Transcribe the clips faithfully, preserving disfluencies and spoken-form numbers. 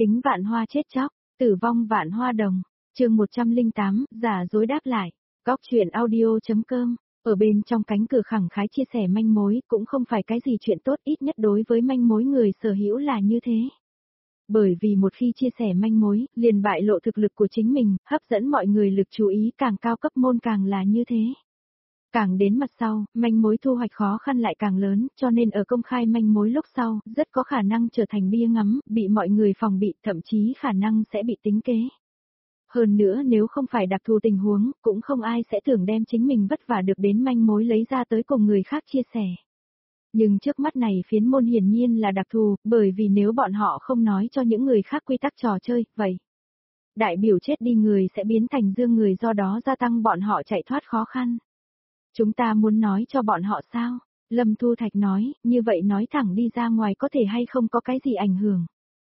Kính vạn hoa chết chóc, tử vong vạn hoa đồng. Chương một trăm lẻ tám, giả dối đáp lại. Góc truyện audio.com. Ở bên trong cánh cửa khẳng khái chia sẻ manh mối cũng không phải cái gì chuyện tốt, ít nhất đối với manh mối người sở hữu là như thế. Bởi vì một khi chia sẻ manh mối, liền bại lộ thực lực của chính mình, hấp dẫn mọi người lực chú ý, càng cao cấp môn càng là như thế. Càng đến mặt sau, manh mối thu hoạch khó khăn lại càng lớn, cho nên ở công khai manh mối lúc sau, rất có khả năng trở thành bia ngắm, bị mọi người phòng bị, thậm chí khả năng sẽ bị tính kế. Hơn nữa nếu không phải đặc thù tình huống, cũng không ai sẽ tưởng đem chính mình vất vả được đến manh mối lấy ra tới cùng người khác chia sẻ. Nhưng trước mắt này phiến môn hiển nhiên là đặc thù, bởi vì nếu bọn họ không nói cho những người khác quy tắc trò chơi, vậy đại biểu chết đi người sẽ biến thành dương người, do đó gia tăng bọn họ chạy thoát khó khăn. Chúng ta muốn nói cho bọn họ sao? Lâm Thu Thạch nói, như vậy nói thẳng đi ra ngoài có thể hay không có cái gì ảnh hưởng?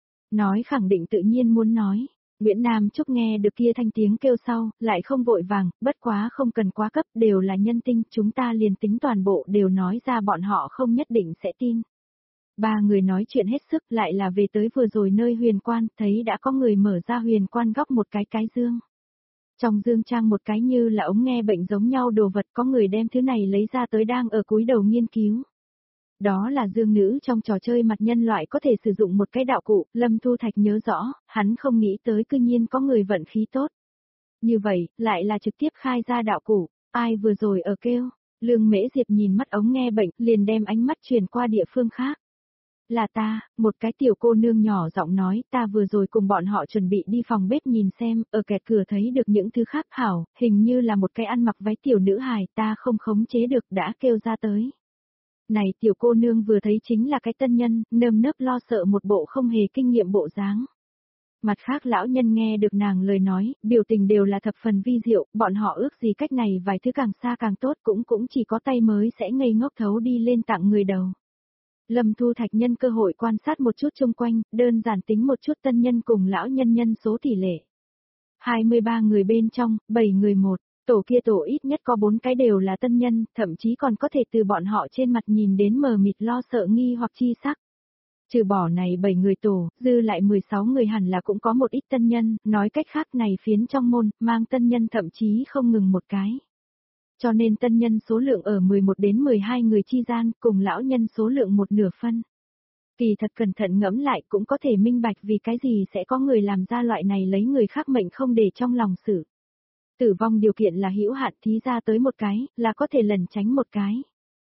Nói khẳng định tự nhiên muốn nói. Nguyễn Nam Trúc nghe được kia thanh tiếng kêu sau, lại không vội vàng, bất quá không cần quá cấp, đều là nhân tinh, chúng ta liền tính toàn bộ đều nói ra bọn họ không nhất định sẽ tin. Ba người nói chuyện hết sức, lại là về tới vừa rồi nơi huyền quan, thấy đã có người mở ra huyền quan góc một cái cái dương. Trong dương trang một cái như là ống nghe bệnh giống nhau đồ vật, có người đem thứ này lấy ra tới đang ở cúi đầu nghiên cứu. Đó là dương nữ trong trò chơi mặt nhân loại có thể sử dụng một cái đạo cụ, Lâm Thu Thạch nhớ rõ, hắn không nghĩ tới cư nhiên có người vận khí tốt. Như vậy, lại là trực tiếp khai ra đạo cụ, ai vừa rồi ở kêu, Lương Mễ Diệp nhìn mắt ống nghe bệnh, liền đem ánh mắt truyền qua địa phương khác. Là ta, một cái tiểu cô nương nhỏ giọng nói, ta vừa rồi cùng bọn họ chuẩn bị đi phòng bếp nhìn xem, ở kẹt cửa thấy được những thứ khác hảo, hình như là một cái ăn mặc váy tiểu nữ hài, ta không khống chế được đã kêu ra tới. Này tiểu cô nương vừa thấy chính là cái tân nhân, nơm nớp lo sợ một bộ không hề kinh nghiệm bộ dáng. Mặt khác lão nhân nghe được nàng lời nói, biểu tình đều là thập phần vi diệu, bọn họ ước gì cách này vài thứ càng xa càng tốt, cũng cũng chỉ có tay mới sẽ ngây ngốc thấu đi lên tặng người đầu. Lâm Thu Thạch nhân cơ hội quan sát một chút xung quanh, đơn giản tính một chút tân nhân cùng lão nhân nhân số tỷ lệ. hai mươi ba người bên trong, bảy người một, tổ kia tổ ít nhất có bốn cái đều là tân nhân, thậm chí còn có thể từ bọn họ trên mặt nhìn đến mờ mịt lo sợ nghi hoặc chi sắc. Trừ bỏ này bảy người tổ, dư lại mười sáu người hẳn là cũng có một ít tân nhân, nói cách khác này phiến trong môn, mang tân nhân thậm chí không ngừng một cái. Cho nên tân nhân số lượng ở mười một đến mười hai người chi gian, cùng lão nhân số lượng một nửa phân. Kỳ thật cẩn thận ngẫm lại cũng có thể minh bạch vì cái gì sẽ có người làm ra loại này lấy người khác mệnh không để trong lòng xử. Tử vong điều kiện là hữu hạn, thí ra tới một cái, là có thể lẩn tránh một cái.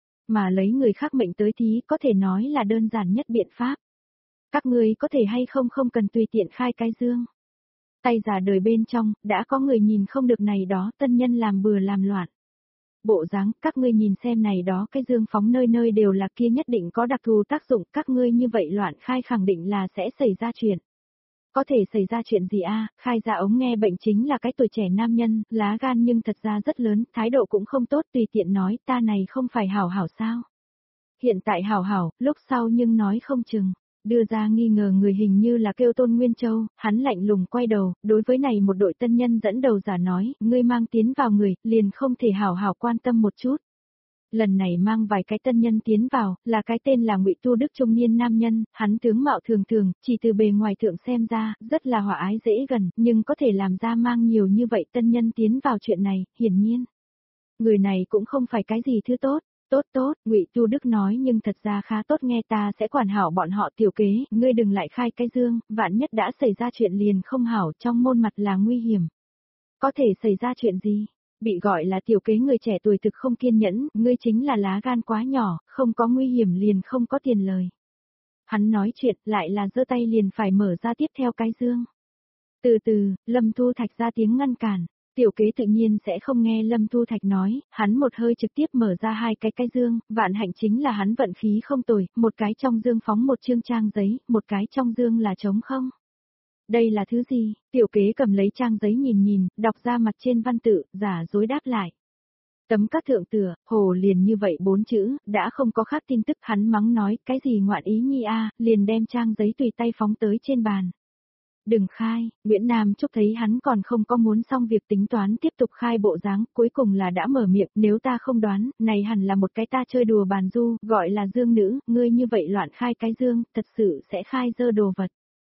Mà lấy người khác mệnh tới thí có thể nói là đơn giản nhất biện pháp. Các ngươi có thể hay không không cần tùy tiện khai cái dương. Tay giả đời bên trong, đã có người nhìn không được này đó tân nhân làm bừa làm loạn. Bộ dáng, các ngươi nhìn xem này đó cái dương phóng nơi nơi đều là kia nhất định có đặc thù tác dụng, các ngươi như vậy loạn khai khẳng định là sẽ xảy ra chuyện. Có thể xảy ra chuyện gì a? Khai ra ống nghe bệnh chính là cái tuổi trẻ nam nhân, lá gan nhưng thật ra rất lớn, thái độ cũng không tốt, tùy tiện nói, ta này không phải hảo hảo sao? Hiện tại hảo hảo, lúc sau nhưng nói không chừng. Đưa ra nghi ngờ người hình như là kêu Tôn Nguyên Châu, hắn lạnh lùng quay đầu, đối với này một đội tân nhân dẫn đầu giả nói, ngươi mang tiến vào người, liền không thể hảo hảo quan tâm một chút. Lần này mang vài cái tân nhân tiến vào, là cái tên là Ngụy Tu Đức trung niên nam nhân, hắn tướng mạo thường thường, chỉ từ bề ngoài thượng xem ra, rất là hòa ái dễ gần, nhưng có thể làm ra mang nhiều như vậy tân nhân tiến vào chuyện này, hiển nhiên. Người này cũng không phải cái gì thứ tốt. Tốt tốt, Ngụy Tu Đức nói, nhưng thật ra khá tốt, nghe ta sẽ quản hảo bọn họ tiểu kế, ngươi đừng lại khai cái dương, vạn nhất đã xảy ra chuyện liền không hảo, trong môn mặt là nguy hiểm. Có thể xảy ra chuyện gì? Bị gọi là tiểu kế người trẻ tuổi thực không kiên nhẫn, ngươi chính là lá gan quá nhỏ, không có nguy hiểm liền không có tiền lời. Hắn nói chuyện lại là giơ tay liền phải mở ra tiếp theo cái dương. Từ từ, Lâm Thu Thạch ra tiếng ngăn cản. Tiểu kế tự nhiên sẽ không nghe Lâm Thu Thạch nói, hắn một hơi trực tiếp mở ra hai cái cái dương, vạn hạnh chính là hắn vận khí không tồi, một cái trong dương phóng một chương trang giấy, một cái trong dương là trống không. Đây là thứ gì? Tiểu kế cầm lấy trang giấy nhìn nhìn, đọc ra mặt trên văn tự, giả dối đáp lại. Tấm các thượng tựa, hồ liền như vậy bốn chữ, đã không có khác tin tức, hắn mắng nói, cái gì ngoạn ý nhi a, liền đem trang giấy tùy tay phóng tới trên bàn. Đừng khai, Nguyễn Nam Trúc thấy hắn còn không có muốn xong việc tính toán tiếp tục khai bộ dáng, cuối cùng là đã mở miệng, nếu ta không đoán, này hẳn là một cái ta chơi đùa bàn du, gọi là dương nữ, ngươi như vậy loạn khai cái dương, thật sự sẽ khai dơ đồ vật.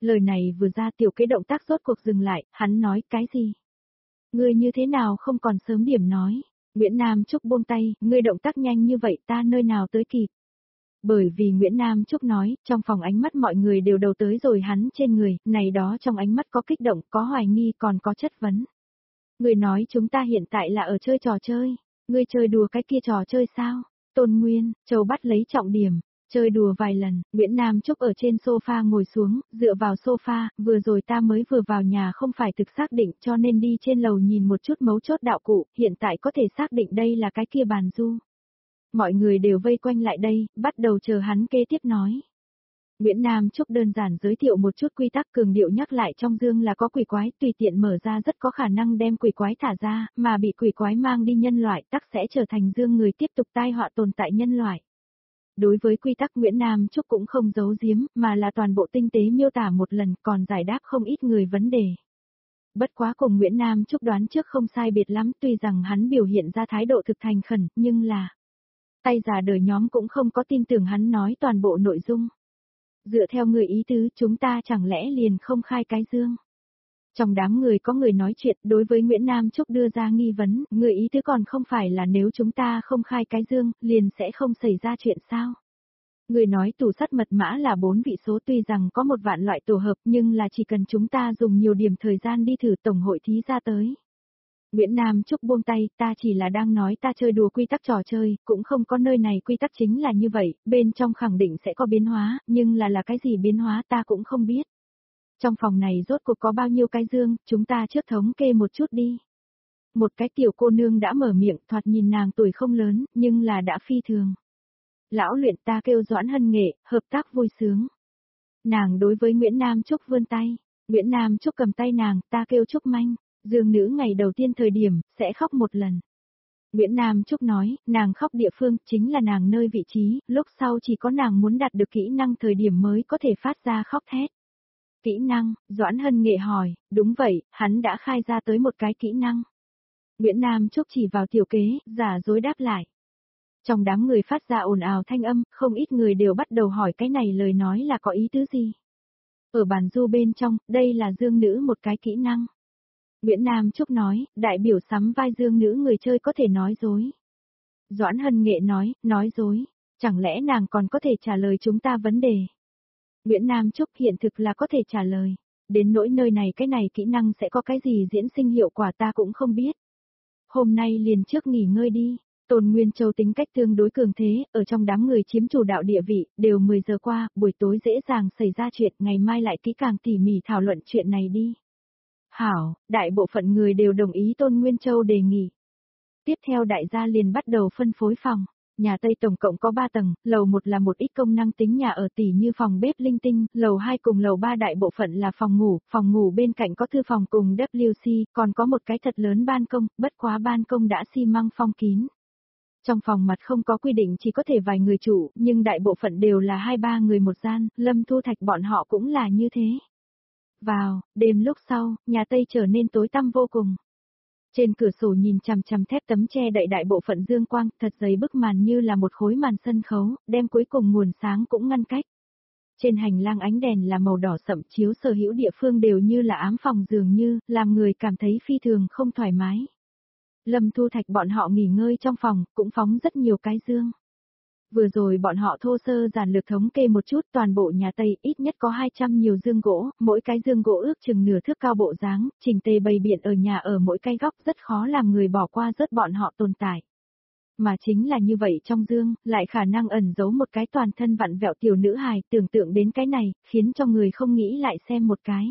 Lời này vừa ra tiểu kế động tác rốt cuộc dừng lại, hắn nói cái gì? Ngươi như thế nào không còn sớm điểm nói. Nguyễn Nam Trúc buông tay, ngươi động tác nhanh như vậy ta nơi nào tới kịp. Bởi vì Nguyễn Nam Trúc nói, trong phòng ánh mắt mọi người đều đầu tới rồi hắn trên người, này đó trong ánh mắt có kích động, có hoài nghi còn có chất vấn. Ngươi nói chúng ta hiện tại là ở chơi trò chơi, ngươi chơi đùa cái kia trò chơi sao? Tôn Nguyên, Châu bắt lấy trọng điểm, chơi đùa vài lần, Nguyễn Nam Trúc ở trên sofa ngồi xuống, dựa vào sofa, vừa rồi ta mới vừa vào nhà không phải thực xác định cho nên đi trên lầu nhìn một chút mấu chốt đạo cụ, hiện tại có thể xác định đây là cái kia bàn du. Mọi người đều vây quanh lại đây, bắt đầu chờ hắn kế tiếp nói. Nguyễn Nam Trúc đơn giản giới thiệu một chút quy tắc cường điệu nhắc lại trong dương là có quỷ quái, tùy tiện mở ra rất có khả năng đem quỷ quái thả ra, mà bị quỷ quái mang đi nhân loại tắc sẽ trở thành dương người tiếp tục tai họa tồn tại nhân loại. Đối với quy tắc Nguyễn Nam Trúc cũng không giấu giếm, mà là toàn bộ tinh tế miêu tả một lần còn giải đáp không ít người vấn đề. Bất quá cùng Nguyễn Nam Trúc đoán trước không sai biệt lắm tuy rằng hắn biểu hiện ra thái độ thực thành khẩn, nhưng là tay già đời nhóm cũng không có tin tưởng hắn nói toàn bộ nội dung. Dựa theo người ý tứ chúng ta chẳng lẽ liền không khai cái dương. Trong đám người có người nói chuyện đối với Nguyễn Nam Trúc đưa ra nghi vấn, người ý tứ còn không phải là nếu chúng ta không khai cái dương, liền sẽ không xảy ra chuyện sao. Người nói tủ sắt mật mã là bốn vị số tuy rằng có một vạn loại tổ hợp nhưng là chỉ cần chúng ta dùng nhiều điểm thời gian đi thử tổng hội thí ra tới. Nguyễn Nam Trúc buông tay, ta chỉ là đang nói ta chơi đùa quy tắc trò chơi, cũng không có nơi này quy tắc chính là như vậy, bên trong khẳng định sẽ có biến hóa, nhưng là là cái gì biến hóa ta cũng không biết. Trong phòng này rốt cuộc có bao nhiêu cái dương, chúng ta trước thống kê một chút đi. Một cái tiểu cô nương đã mở miệng, thoạt nhìn nàng tuổi không lớn, nhưng là đã phi thường. Lão luyện ta kêu Doãn Hân Nghệ, hợp tác vui sướng. Nàng đối với Nguyễn Nam Trúc vươn tay, Nguyễn Nam Trúc cầm tay nàng, ta kêu Trúc Manh. Dương nữ ngày đầu tiên thời điểm, sẽ khóc một lần. Nguyễn Nam Trúc nói, nàng khóc địa phương chính là nàng nơi vị trí, lúc sau chỉ có nàng muốn đạt được kỹ năng thời điểm mới có thể phát ra khóc thét. Kỹ năng, Doãn Hân Nghệ hỏi, đúng vậy, hắn đã khai ra tới một cái kỹ năng. Nguyễn Nam Trúc chỉ vào tiểu kế, giả dối đáp lại. Trong đám người phát ra ồn ào thanh âm, không ít người đều bắt đầu hỏi cái này lời nói là có ý tứ gì. Ở bàn du bên trong, đây là dương nữ một cái kỹ năng. Nguyễn Nam Trúc nói, đại biểu sắm vai dương nữ người chơi có thể nói dối. Doãn Hân Nghệ nói, nói dối, chẳng lẽ nàng còn có thể trả lời chúng ta vấn đề. Nguyễn Nam Trúc hiện thực là có thể trả lời, đến nỗi nơi này cái này kỹ năng sẽ có cái gì diễn sinh hiệu quả ta cũng không biết. Hôm nay liền trước nghỉ ngơi đi, Tôn Nguyên Châu tính cách tương đối cường thế, ở trong đám người chiếm chủ đạo địa vị, đều mười giờ qua, buổi tối dễ dàng xảy ra chuyện, ngày mai lại kỹ càng tỉ mỉ thảo luận chuyện này đi. Hảo, đại bộ phận người đều đồng ý Tôn Nguyên Châu đề nghị. Tiếp theo đại gia liền bắt đầu phân phối phòng. Nhà Tây tổng cộng có ba tầng, lầu một là một ít công năng tính nhà ở tỉ như phòng bếp linh tinh, lầu hai cùng lầu ba đại bộ phận là phòng ngủ, phòng ngủ bên cạnh có thư phòng cùng W C, còn có một cái thật lớn ban công, bất quá ban công đã xi măng phong kín. Trong phòng mặt không có quy định chỉ có thể vài người chủ, nhưng đại bộ phận đều là hai ba người một gian, Lâm Thu Thạch bọn họ cũng là như thế. Vào, đêm lúc sau, nhà Tây trở nên tối tăm vô cùng. Trên cửa sổ nhìn chằm chằm thép tấm che đậy đại bộ phận dương quang, thật dày bức màn như là một khối màn sân khấu, đem cuối cùng nguồn sáng cũng ngăn cách. Trên hành lang ánh đèn là màu đỏ sậm chiếu sở hữu địa phương đều như là ám phòng dường như, làm người cảm thấy phi thường không thoải mái. Lâm Thu Thạch bọn họ nghỉ ngơi trong phòng, cũng phóng rất nhiều cái dương. Vừa rồi bọn họ thô sơ giản lược thống kê một chút toàn bộ nhà Tây ít nhất có hai trăm nhiều dương gỗ, mỗi cái dương gỗ ước chừng nửa thước cao bộ dáng, chỉnh tề bày biện ở nhà ở mỗi cái góc rất khó làm người bỏ qua rớt bọn họ tồn tại. Mà chính là như vậy trong dương, lại khả năng ẩn giấu một cái toàn thân vặn vẹo tiểu nữ hài, tưởng tượng đến cái này, khiến cho người không nghĩ lại xem một cái.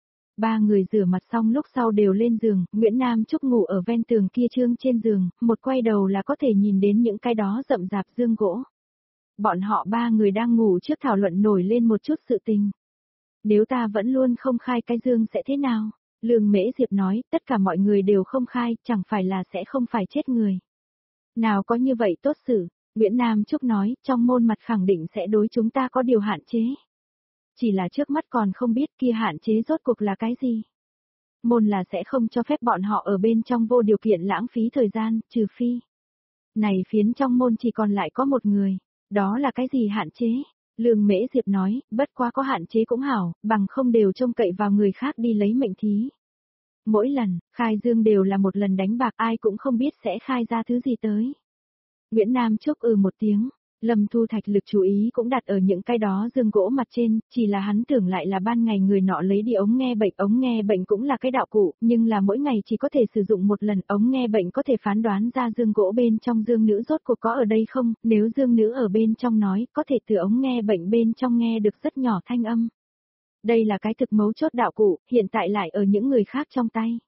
Ba người rửa mặt xong lúc sau đều lên giường, Nguyễn Nam Trúc ngủ ở ven tường kia trương trên giường, một quay đầu là có thể nhìn đến những cái đó rậm rạp dương gỗ. Bọn họ ba người đang ngủ trước thảo luận nổi lên một chút sự tình. Nếu ta vẫn luôn không khai cái dương sẽ thế nào? Lương Mễ Diệp nói, tất cả mọi người đều không khai, chẳng phải là sẽ không phải chết người. Nào có như vậy tốt sự, Nguyễn Nam Trúc nói, trong môn mặt khẳng định sẽ đối chúng ta có điều hạn chế. Chỉ là trước mắt còn không biết kia hạn chế rốt cuộc là cái gì. Môn là sẽ không cho phép bọn họ ở bên trong vô điều kiện lãng phí thời gian, trừ phi. Này phiến trong môn chỉ còn lại có một người, đó là cái gì hạn chế? Lương Mễ Diệp nói, bất quá có hạn chế cũng hảo, bằng không đều trông cậy vào người khác đi lấy mệnh thí. Mỗi lần, khai dương đều là một lần đánh bạc, ai cũng không biết sẽ khai ra thứ gì tới. Nguyễn Nam Trúc ừ một tiếng, Lâm Thu Thạch lực chú ý cũng đặt ở những cái đó dương gỗ mặt trên, chỉ là hắn tưởng lại là ban ngày người nọ lấy đi ống nghe bệnh, ống nghe bệnh cũng là cái đạo cụ, nhưng là mỗi ngày chỉ có thể sử dụng một lần, ống nghe bệnh có thể phán đoán ra dương gỗ bên trong dương nữ rốt cuộc có ở đây không, nếu dương nữ ở bên trong nói, có thể từ ống nghe bệnh bên trong nghe được rất nhỏ thanh âm. Đây là cái thực mấu chốt đạo cụ, hiện tại lại ở những người khác trong tay.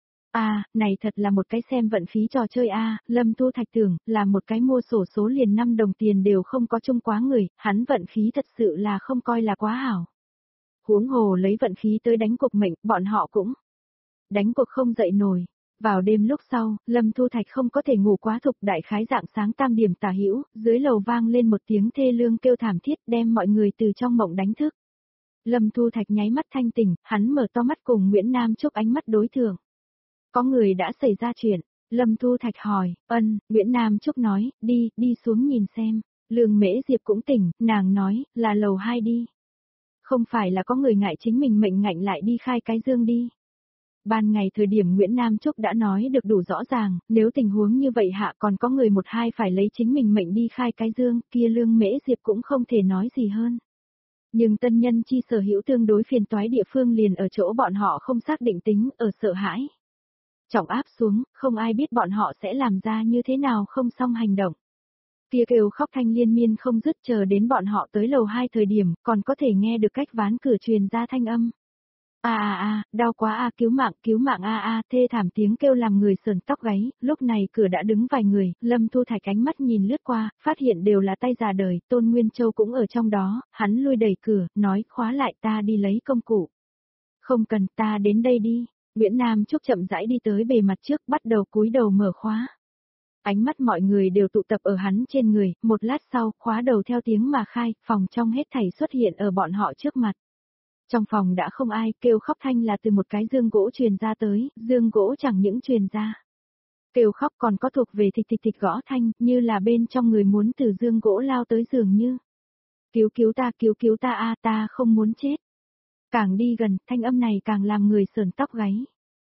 À, này thật là một cái xem vận khí trò chơi a, à, Lâm Thu Thạch tưởng, là một cái mua sổ số liền năm đồng tiền đều không có chung quá người, hắn vận khí thật sự là không coi là quá hảo. Huống hồ lấy vận khí tới đánh cuộc mệnh, bọn họ cũng đánh cuộc không dậy nổi. Vào đêm lúc sau, Lâm Thu Thạch không có thể ngủ quá thục, đại khái dạng sáng tam điểm tả hữu, dưới lầu vang lên một tiếng thê lương kêu thảm thiết đem mọi người từ trong mộng đánh thức. Lâm Thu Thạch nháy mắt thanh tỉnh, hắn mở to mắt cùng Nguyễn Nam Trúc ánh mắt đối thượng. Có người đã xảy ra chuyện, Lâm Thu Thạch hỏi, ân, Nguyễn Nam Trúc nói, đi, đi xuống nhìn xem, Lương Mễ Diệp cũng tỉnh, nàng nói, là lầu hai đi. Không phải là có người ngại chính mình mệnh ngạnh lại đi khai cái dương đi. Ban ngày thời điểm Nguyễn Nam Trúc đã nói được đủ rõ ràng, nếu tình huống như vậy hạ còn có người một hai phải lấy chính mình mệnh đi khai cái dương, kia Lương Mễ Diệp cũng không thể nói gì hơn. Nhưng tân nhân chi sở hữu tương đối phiền toái địa phương liền ở chỗ bọn họ không xác định tính, ở sợ hãi. Trọng áp xuống, không ai biết bọn họ sẽ làm ra như thế nào không xong hành động. Kia kêu khóc thanh liên miên không dứt, chờ đến bọn họ tới lầu hai thời điểm, còn có thể nghe được cách ván cửa truyền ra thanh âm. A a a, đau quá a, cứu mạng, cứu mạng a a, thê thảm tiếng kêu làm người sờn tóc gáy, lúc này cửa đã đứng vài người, Lâm Thu Thạch ánh mắt nhìn lướt qua, phát hiện đều là tay già đời, Tôn Nguyên Châu cũng ở trong đó, hắn lui đẩy cửa, nói khóa lại, ta đi lấy công cụ. Không cần, ta đến đây đi. Nguyễn Nam Trúc chậm rãi đi tới bề mặt trước, bắt đầu cúi đầu mở khóa. Ánh mắt mọi người đều tụ tập ở hắn trên người, một lát sau, khóa đầu theo tiếng mà khai, phòng trong hết thảy xuất hiện ở bọn họ trước mặt. Trong phòng đã không ai, kêu khóc thanh là từ một cái dương gỗ truyền ra tới, dương gỗ chẳng những truyền ra. Kêu khóc còn có thuộc về thịch thịch thịch gõ thanh, như là bên trong người muốn từ dương gỗ lao tới dường như. Cứu cứu ta, cứu cứu ta a, ta không muốn chết. Càng đi gần, thanh âm này càng làm người sờn tóc gáy.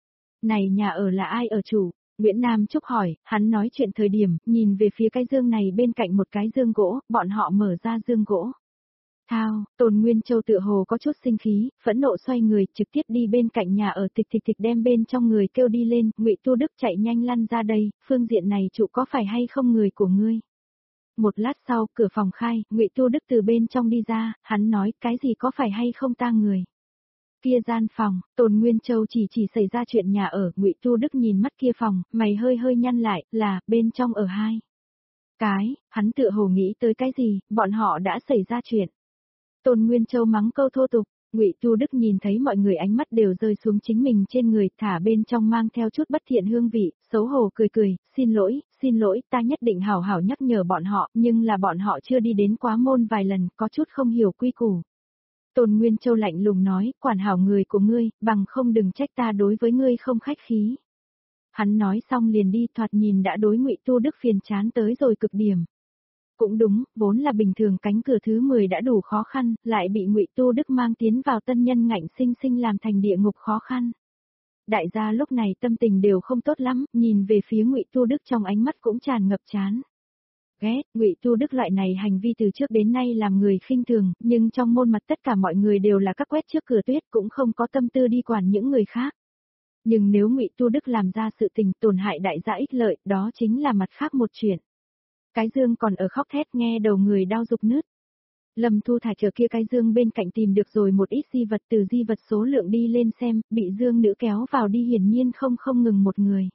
Này nhà ở là ai ở chủ? Nguyễn Nam Trúc hỏi, hắn nói chuyện thời điểm, nhìn về phía cái dương này bên cạnh một cái dương gỗ, bọn họ mở ra dương gỗ. Thao, Tôn Nguyên Châu tựa hồ có chút sinh khí, phẫn nộ xoay người, trực tiếp đi bên cạnh nhà ở tịch tịch tịch đem bên trong người kêu đi lên, Ngụy Tu Đức chạy nhanh lăn ra đây, phương diện này trụ có phải hay không người của ngươi? Một lát sau, cửa phòng khai, Ngụy Tu Đức từ bên trong đi ra, hắn nói, cái gì có phải hay không ta người? Kia gian phòng, Tôn Nguyên Châu chỉ chỉ xảy ra chuyện nhà ở, Ngụy Tu Đức nhìn mắt kia phòng, mày hơi hơi nhăn lại, là, bên trong ở hai. Cái, hắn tựa hồ nghĩ tới cái gì, bọn họ đã xảy ra chuyện. Tôn Nguyên Châu mắng câu thô tục, Ngụy Tu Đức nhìn thấy mọi người ánh mắt đều rơi xuống chính mình trên người, thả bên trong mang theo chút bất thiện hương vị, xấu hổ cười cười, xin lỗi, xin lỗi, ta nhất định hảo hảo nhắc nhở bọn họ, nhưng là bọn họ chưa đi đến quá môn vài lần, có chút không hiểu quy củ. Tôn Nguyên Châu lạnh lùng nói, quản hảo người của ngươi, bằng không đừng trách ta đối với ngươi không khách khí. Hắn nói xong liền đi, thoạt nhìn đã đối Ngụy Tu Đức phiền chán tới rồi cực điểm. Cũng đúng, vốn là bình thường cánh cửa thứ mười đã đủ khó khăn, lại bị Ngụy Tu Đức mang tiến vào tân nhân ngạnh sinh sinh làm thành địa ngục khó khăn. Đại gia lúc này tâm tình đều không tốt lắm, nhìn về phía Ngụy Tu Đức trong ánh mắt cũng tràn ngập chán. Ghét, Ngụy Tu Đức loại này hành vi từ trước đến nay làm người khinh thường, nhưng trong môn mặt tất cả mọi người đều là các quét trước cửa tuyết cũng không có tâm tư đi quản những người khác. Nhưng nếu Ngụy Tu Đức làm ra sự tình tổn hại đại gia ích lợi, đó chính là mặt khác một chuyện. Cái dương còn ở khóc thét nghe đầu người đau rục nứt. Lâm Thu Thạch ở kia cái dương bên cạnh tìm được rồi một ít di vật, từ di vật số lượng đi lên xem, bị dương nữ kéo vào đi hiển nhiên không không ngừng một người.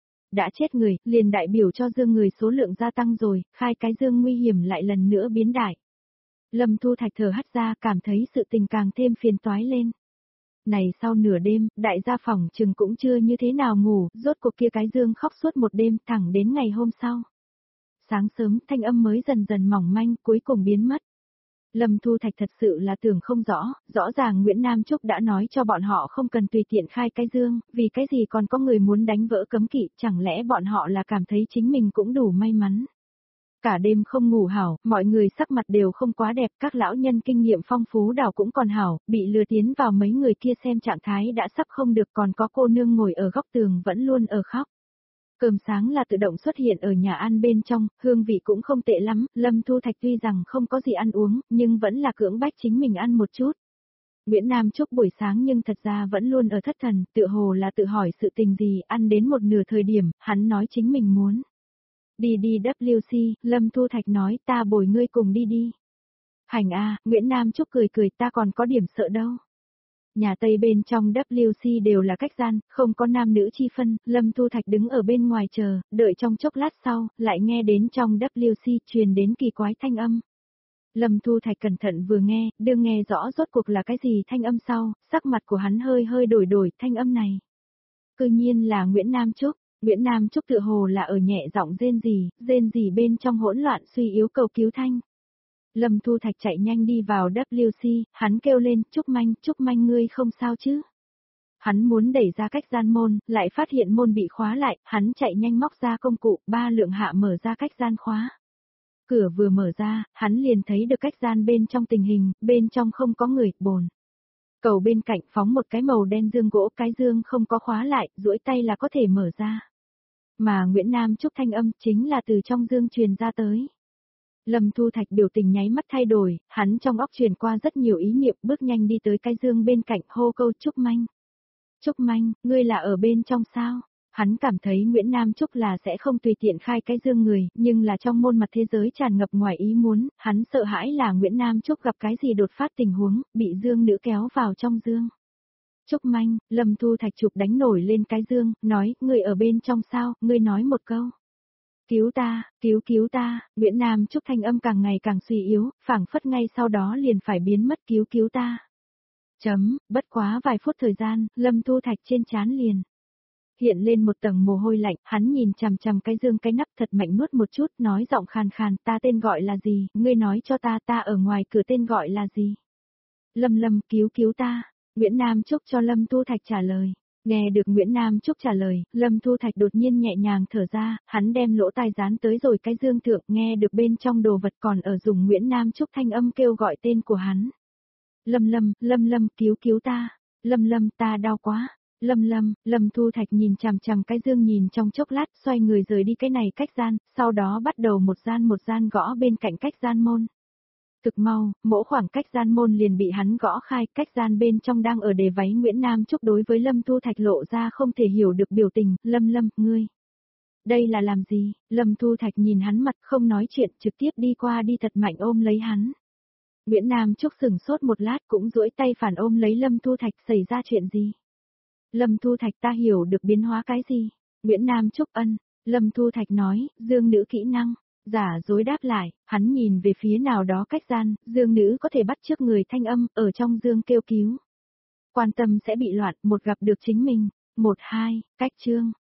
Đã chết người, liền đại biểu cho dương người số lượng gia tăng rồi, khai cái dương nguy hiểm lại lần nữa biến đại. Lâm Thu Thạch thở hắt ra, cảm thấy sự tình càng thêm phiền toái lên. Này sau nửa đêm, đại gia phòng chừng cũng chưa như thế nào ngủ, rốt cuộc kia cái dương khóc suốt một đêm, thẳng đến ngày hôm sau. Sáng sớm, thanh âm mới dần dần mỏng manh, cuối cùng biến mất. Lâm Thu Thạch thật sự là tưởng không rõ, rõ ràng Nguyễn Nam Trúc đã nói cho bọn họ không cần tùy tiện khai cái dương, vì cái gì còn có người muốn đánh vỡ cấm kỵ, chẳng lẽ bọn họ là cảm thấy chính mình cũng đủ may mắn. Cả đêm không ngủ hảo, mọi người sắc mặt đều không quá đẹp, các lão nhân kinh nghiệm phong phú đảo cũng còn hảo, bị lừa tiến vào mấy người kia xem trạng thái đã sắp không được, còn có cô nương ngồi ở góc tường vẫn luôn ở khóc. Cơm sáng là tự động xuất hiện ở nhà ăn bên trong, hương vị cũng không tệ lắm, Lâm Thu Thạch tuy rằng không có gì ăn uống, nhưng vẫn là cưỡng bách chính mình ăn một chút. Nguyễn Nam Trúc buổi sáng nhưng thật ra vẫn luôn ở thất thần, tựa hồ là tự hỏi sự tình gì, ăn đến một nửa thời điểm, hắn nói chính mình muốn. Đi đi W C, Lâm Thu Thạch nói ta bồi ngươi cùng đi đi. Hành a, Nguyễn Nam Trúc cười cười ta còn có điểm sợ đâu. Nhà Tây bên trong W C đều là cách gian, không có nam nữ chi phân, Lâm Thu Thạch đứng ở bên ngoài chờ, đợi trong chốc lát sau, lại nghe đến trong W C truyền đến kỳ quái thanh âm. Lâm Thu Thạch cẩn thận vừa nghe, đương nghe rõ rốt cuộc là cái gì thanh âm sau, sắc mặt của hắn hơi hơi đổi đổi thanh âm này. Cư nhiên là Nguyễn Nam Trúc, Nguyễn Nam Trúc tựa hồ là ở nhẹ giọng rên rỉ, rên rỉ bên trong hỗn loạn suy yếu cầu cứu thanh. Lâm Thu Thạch chạy nhanh đi vào W C, hắn kêu lên, Trúc Manh, Trúc Manh ngươi không sao chứ? Hắn muốn đẩy ra cách gian môn, lại phát hiện môn bị khóa lại, hắn chạy nhanh móc ra công cụ, ba lượng hạ mở ra cách gian khóa. Cửa vừa mở ra, hắn liền thấy được cách gian bên trong tình hình, bên trong không có người, bồn. Cầu bên cạnh phóng một cái màu đen dương gỗ, cái dương không có khóa lại, duỗi tay là có thể mở ra. Mà Nguyễn Nam Trúc thanh âm chính là từ trong dương truyền ra tới. Lâm Thu Thạch biểu tình nháy mắt thay đổi, hắn trong óc truyền qua rất nhiều ý niệm, bước nhanh đi tới cái dương bên cạnh hô câu Trúc Manh. Trúc Manh, ngươi là ở bên trong sao? Hắn cảm thấy Nguyễn Nam Trúc là sẽ không tùy tiện khai cái dương người, nhưng là trong môn mặt thế giới tràn ngập ngoài ý muốn, hắn sợ hãi là Nguyễn Nam Trúc gặp cái gì đột phát tình huống, bị dương nữ kéo vào trong dương. Trúc Manh, Lâm Thu Thạch chụp đánh nổi lên cái dương, nói, ngươi ở bên trong sao, ngươi nói một câu. Cứu ta, cứu cứu ta, Nguyễn Nam Trúc thanh âm càng ngày càng suy yếu, phảng phất ngay sau đó liền phải biến mất cứu cứu ta. Chấm, bất quá vài phút thời gian, Lâm Thu Thạch trên trán liền. Hiện lên một tầng mồ hôi lạnh, hắn nhìn chằm chằm cái dương cái nắp thật mạnh nuốt một chút, nói giọng khàn khàn, ta tên gọi là gì, ngươi nói cho ta, ta ở ngoài cửa tên gọi là gì. Lâm Lâm, cứu cứu ta, Nguyễn Nam Trúc cho Lâm Thu Thạch trả lời. Nghe được Nguyễn Nam Trúc trả lời, Lâm Thu Thạch đột nhiên nhẹ nhàng thở ra, hắn đem lỗ tai dán tới rồi cái dương thượng, nghe được bên trong đồ vật còn ở dùng Nguyễn Nam Trúc thanh âm kêu gọi tên của hắn. Lâm Lâm, Lâm Lâm, cứu cứu ta, Lâm Lâm, ta đau quá. Lâm Lâm, Lâm Thu Thạch nhìn chằm chằm cái dương nhìn trong chốc lát, xoay người rời đi cái này cách gian, sau đó bắt đầu một gian một gian gõ bên cạnh cách gian môn. Thực mau, mỗi khoảng cách gian môn liền bị hắn gõ khai, cách gian bên trong đang ở đề váy Nguyễn Nam Trúc đối với Lâm Thu Thạch lộ ra không thể hiểu được biểu tình, Lâm Lâm, ngươi. Đây là làm gì? Lâm Thu Thạch nhìn hắn mặt không nói chuyện, trực tiếp đi qua đi thật mạnh ôm lấy hắn. Nguyễn Nam Trúc sửng sốt một lát cũng duỗi tay phản ôm lấy Lâm Thu Thạch, xảy ra chuyện gì? Lâm Thu Thạch ta hiểu được biến hóa cái gì? Nguyễn Nam Trúc ân, Lâm Thu Thạch nói, dương nữ kỹ năng, giả dối đáp lại, hắn nhìn về phía nào đó cách gian, dương nữ có thể bắt chước người thanh âm, ở trong dương kêu cứu. Quan tâm sẽ bị loạn, một gặp được chính mình, một hai, cách chương.